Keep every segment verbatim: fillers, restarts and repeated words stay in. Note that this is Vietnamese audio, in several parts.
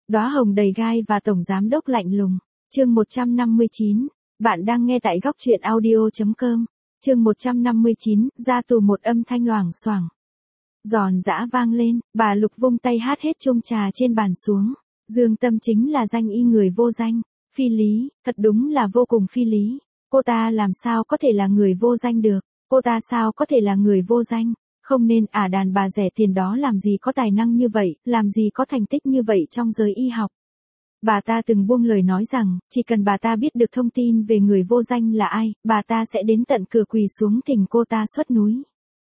Đóa hồng đầy gai và tổng giám đốc lạnh lùng. Chương một trăm năm mươi chín. Bạn đang nghe tại góc truyện audio chấm com. Chương một trăm năm mươi chín, ra tù một âm thanh loảng xoảng. Giòn giã vang lên, bà Lục vung tay hát hết chung trà trên bàn xuống. Dương Tâm chính là danh y người vô danh. Phi lý, thật đúng là vô cùng phi lý. Cô ta làm sao có thể là người vô danh được? Cô ta sao có thể là người vô danh? Không nên à, đàn bà rẻ tiền đó làm gì có tài năng như vậy, làm gì có thành tích như vậy trong giới y học. Bà ta từng buông lời nói rằng, chỉ cần bà ta biết được thông tin về người vô danh là ai, bà ta sẽ đến tận cửa quỳ xuống thỉnh cô ta xuất núi.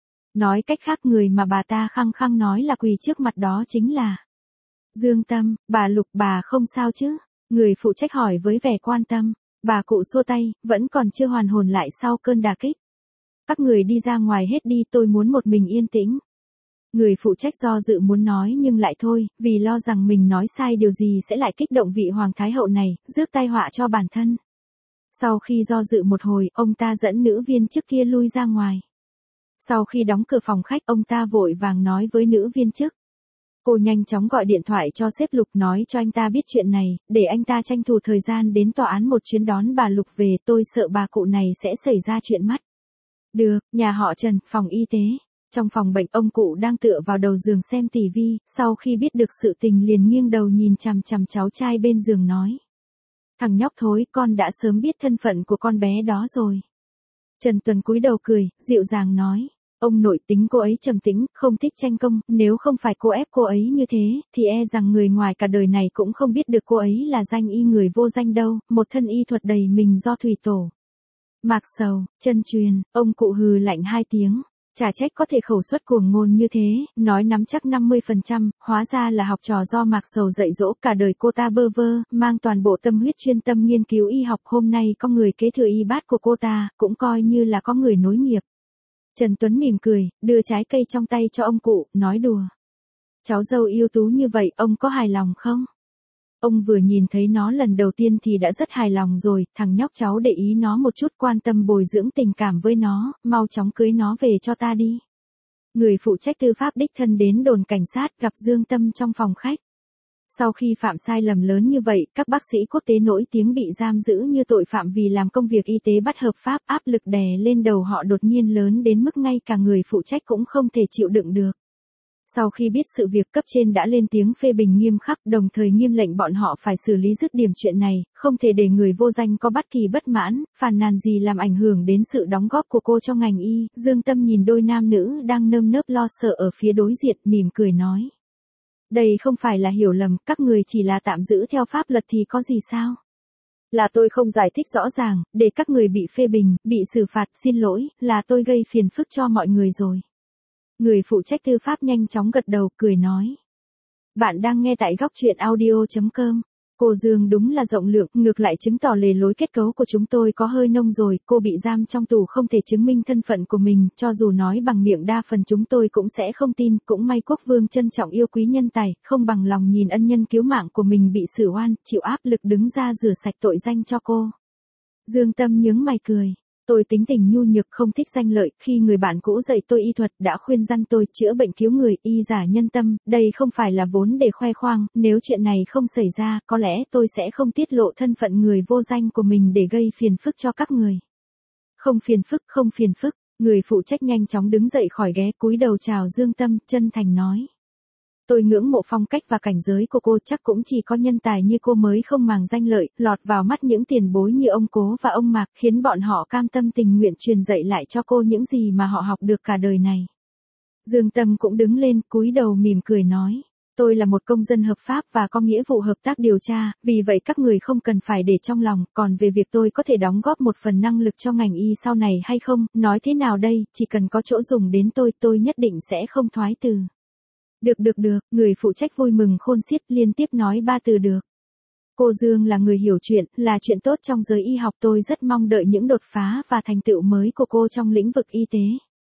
Nói cách khác, người mà bà ta khăng khăng nói là quỳ trước mặt đó chính là Dương Tâm. Bà Lục, bà không sao chứ? Người phụ trách hỏi với vẻ quan tâm. Bà cụ xua tay, vẫn còn chưa hoàn hồn lại sau cơn đả kích. Các người đi ra ngoài hết đi, tôi muốn một mình yên tĩnh. Người phụ trách do dự muốn nói nhưng lại thôi, vì lo rằng mình nói sai điều gì sẽ lại kích động vị hoàng thái hậu này, rước tai họa cho bản thân. Sau khi do dự một hồi, ông ta dẫn nữ viên chức kia lui ra ngoài. Sau khi đóng cửa phòng khách, ông ta vội vàng nói với nữ viên chức. Cô nhanh chóng gọi điện thoại cho sếp Lục, nói cho anh ta biết chuyện này, để anh ta tranh thủ thời gian đến tòa án một chuyến đón bà Lục về, tôi sợ bà cụ này sẽ xảy ra chuyện mắt. Được, nhà họ Trần, phòng y tế. Trong phòng bệnh, ông cụ đang tựa vào đầu giường xem tivi, sau khi biết được sự tình liền nghiêng đầu nhìn chằm chằm cháu trai bên giường nói. Thằng nhóc thối, con đã sớm biết thân phận của con bé đó rồi. Trần Tuấn cúi đầu cười, dịu dàng nói. Ông nội tính cô ấy trầm tĩnh, không thích tranh công, nếu không phải cô ép cô ấy như thế, thì e rằng người ngoài cả đời này cũng không biết được cô ấy là danh y người vô danh đâu, một thân y thuật đầy mình do thủy tổ. Mạc Sầu, chân truyền, ông cụ hừ lạnh hai tiếng. Chả trách có thể khẩu suất cuồng ngôn như thế, nói nắm chắc năm mươi phần trăm, hóa ra là học trò do Mạc Sầu dạy dỗ, cả đời cô ta bơ vơ, mang toàn bộ tâm huyết chuyên tâm nghiên cứu y học, hôm nay có người kế thừa y bát của cô ta, cũng coi như là có người nối nghiệp. Trần Tuấn mỉm cười, đưa trái cây trong tay cho ông cụ, nói đùa. Cháu dâu ưu tú như vậy, ông có hài lòng không? Ông vừa nhìn thấy nó lần đầu tiên thì đã rất hài lòng rồi, thằng nhóc cháu để ý nó một chút, quan tâm bồi dưỡng tình cảm với nó, mau chóng cưới nó về cho ta đi. Người phụ trách tư pháp đích thân đến đồn cảnh sát, gặp Dương Tâm trong phòng khách. Sau khi phạm sai lầm lớn như vậy, các bác sĩ quốc tế nổi tiếng bị giam giữ như tội phạm vì làm công việc y tế bất hợp pháp, áp lực đè lên đầu họ đột nhiên lớn đến mức ngay cả người phụ trách cũng không thể chịu đựng được. Sau khi biết sự việc, cấp trên đã lên tiếng phê bình nghiêm khắc, đồng thời nghiêm lệnh bọn họ phải xử lý dứt điểm chuyện này, không thể để người vô danh có bất kỳ bất mãn, phàn nàn gì làm ảnh hưởng đến sự đóng góp của cô trong ngành y. Dương Tâm nhìn đôi nam nữ đang nơm nớp lo sợ ở phía đối diện, mỉm cười nói. Đây không phải là hiểu lầm, các người chỉ là tạm giữ theo pháp luật thì có gì sao? Là tôi không giải thích rõ ràng, để các người bị phê bình, bị xử phạt, xin lỗi, là tôi gây phiền phức cho mọi người rồi. Người phụ trách tư pháp nhanh chóng gật đầu, cười nói. Bạn đang nghe tại góc truyện audio chấm com. Cô Dương đúng là rộng lượng, ngược lại chứng tỏ lề lối kết cấu của chúng tôi có hơi nông rồi, cô bị giam trong tù không thể chứng minh thân phận của mình, cho dù nói bằng miệng đa phần chúng tôi cũng sẽ không tin, cũng may quốc vương trân trọng yêu quý nhân tài, không bằng lòng nhìn ân nhân cứu mạng của mình bị xử oan, chịu áp lực đứng ra rửa sạch tội danh cho cô. Dương Tâm nhướng mày cười. Tôi tính tình nhu nhược, không thích danh lợi, khi người bạn cũ dạy tôi y thuật đã khuyên răn tôi chữa bệnh cứu người, y giả nhân tâm, đây không phải là vốn để khoe khoang, nếu chuyện này không xảy ra, có lẽ tôi sẽ không tiết lộ thân phận người vô danh của mình để gây phiền phức cho các người. Không phiền phức, không phiền phức, người phụ trách nhanh chóng đứng dậy khỏi ghế, cúi đầu chào Dương Tâm, chân thành nói. Tôi ngưỡng mộ phong cách và cảnh giới của cô, chắc cũng chỉ có nhân tài như cô mới không màng danh lợi, lọt vào mắt những tiền bối như ông Cố và ông Mạc, khiến bọn họ cam tâm tình nguyện truyền dạy lại cho cô những gì mà họ học được cả đời này. Dương Tâm cũng đứng lên, cúi đầu mỉm cười nói. Tôi là một công dân hợp pháp và có nghĩa vụ hợp tác điều tra, vì vậy các người không cần phải để trong lòng, còn về việc tôi có thể đóng góp một phần năng lực cho ngành y sau này hay không, nói thế nào đây, chỉ cần có chỗ dùng đến tôi, tôi nhất định sẽ không thoái từ. Được được được, người phụ trách vui mừng khôn xiết, liên tiếp nói ba từ được. Cô Dương là người hiểu chuyện, là chuyện tốt trong giới y học, tôi rất mong đợi những đột phá và thành tựu mới của cô trong lĩnh vực y tế.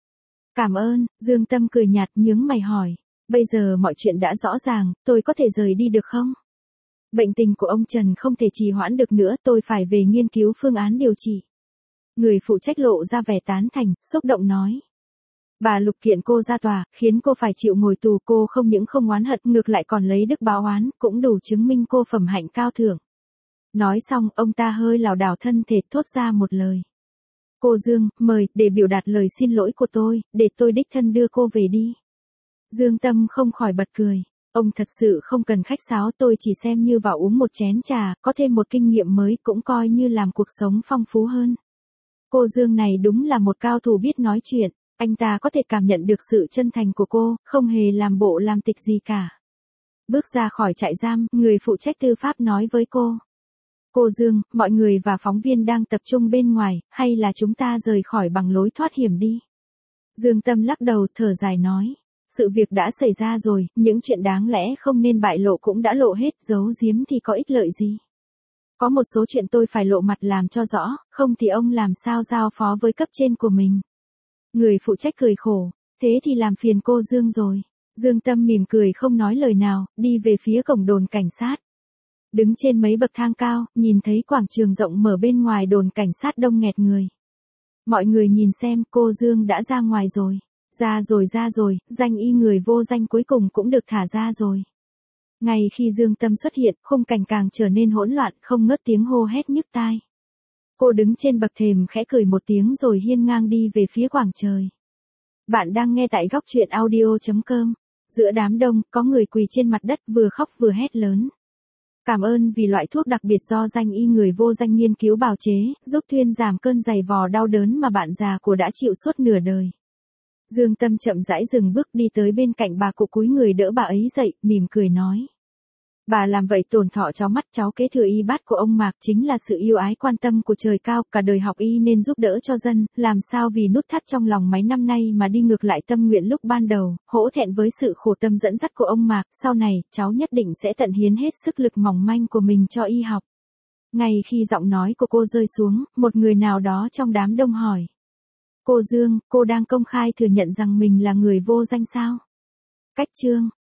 Cảm ơn, Dương Tâm cười nhạt, nhướng mày hỏi. Bây giờ mọi chuyện đã rõ ràng, tôi có thể rời đi được không? Bệnh tình của ông Trần không thể trì hoãn được nữa, tôi phải về nghiên cứu phương án điều trị. Người phụ trách lộ ra vẻ tán thành, xúc động nói. Bà Lục kiện cô ra tòa, khiến cô phải chịu ngồi tù. Cô không những không oán hận, ngược lại còn lấy đức báo oán, cũng đủ chứng minh cô phẩm hạnh cao thượng. Nói xong, ông ta hơi lảo đảo thân thể thốt ra một lời. Cô Dương, mời, để biểu đạt lời xin lỗi của tôi, để tôi đích thân đưa cô về đi. Dương Tâm không khỏi bật cười. Ông thật sự không cần khách sáo, tôi chỉ xem như vào uống một chén trà, có thêm một kinh nghiệm mới cũng coi như làm cuộc sống phong phú hơn. Cô Dương này đúng là một cao thủ biết nói chuyện, anh ta có thể cảm nhận được sự chân thành của cô, không hề làm bộ làm tịch gì cả. Bước ra khỏi trại giam, người phụ trách tư pháp nói với cô. Cô Dương, mọi người và phóng viên đang tập trung bên ngoài, hay là chúng ta rời khỏi bằng lối thoát hiểm đi? Dương Tâm lắc đầu thở dài nói. Sự việc đã xảy ra rồi, những chuyện đáng lẽ không nên bại lộ cũng đã lộ hết, giấu giếm thì có ích lợi gì. Có một số chuyện tôi phải lộ mặt làm cho rõ, không thì ông làm sao giao phó với cấp trên của mình. Người phụ trách cười khổ, thế thì làm phiền cô Dương rồi. Dương Tâm mỉm cười không nói lời nào, đi về phía cổng đồn cảnh sát. Đứng trên mấy bậc thang cao, nhìn thấy quảng trường rộng mở bên ngoài đồn cảnh sát đông nghẹt người. Mọi người nhìn xem, cô Dương đã ra ngoài rồi. Ra rồi ra rồi, danh y người vô danh cuối cùng cũng được thả ra rồi. Ngay khi Dương Tâm xuất hiện, khung cảnh càng trở nên hỗn loạn, không ngớt tiếng hô hét nhức tai. Cô đứng trên bậc thềm khẽ cười một tiếng rồi hiên ngang đi về phía quảng trời. Bạn đang nghe tại góc truyện audio chấm com. Giữa đám đông, có người quỳ trên mặt đất vừa khóc vừa hét lớn. Cảm ơn vì loại thuốc đặc biệt do danh y người vô danh nghiên cứu bào chế, giúp thuyên giảm cơn dày vò đau đớn mà bạn già của đã chịu suốt nửa đời. Dương Tâm chậm rãi dừng bước đi tới bên cạnh bà cụ cúi người đỡ bà ấy dậy, mỉm cười nói. Bà làm vậy tổn thọ cháu mắt cháu kế thừa y bát của ông Mạc chính là sự yêu ái quan tâm của trời cao, cả đời học y nên giúp đỡ cho dân, làm sao vì nút thắt trong lòng mấy năm nay mà đi ngược lại tâm nguyện lúc ban đầu, hổ thẹn với sự khổ tâm dẫn dắt của ông Mạc, sau này, cháu nhất định sẽ tận hiến hết sức lực mỏng manh của mình cho y học. Ngay khi giọng nói của cô rơi xuống, một người nào đó trong đám đông hỏi. Cô Dương, cô đang công khai thừa nhận rằng mình là người vô danh sao? Cách chương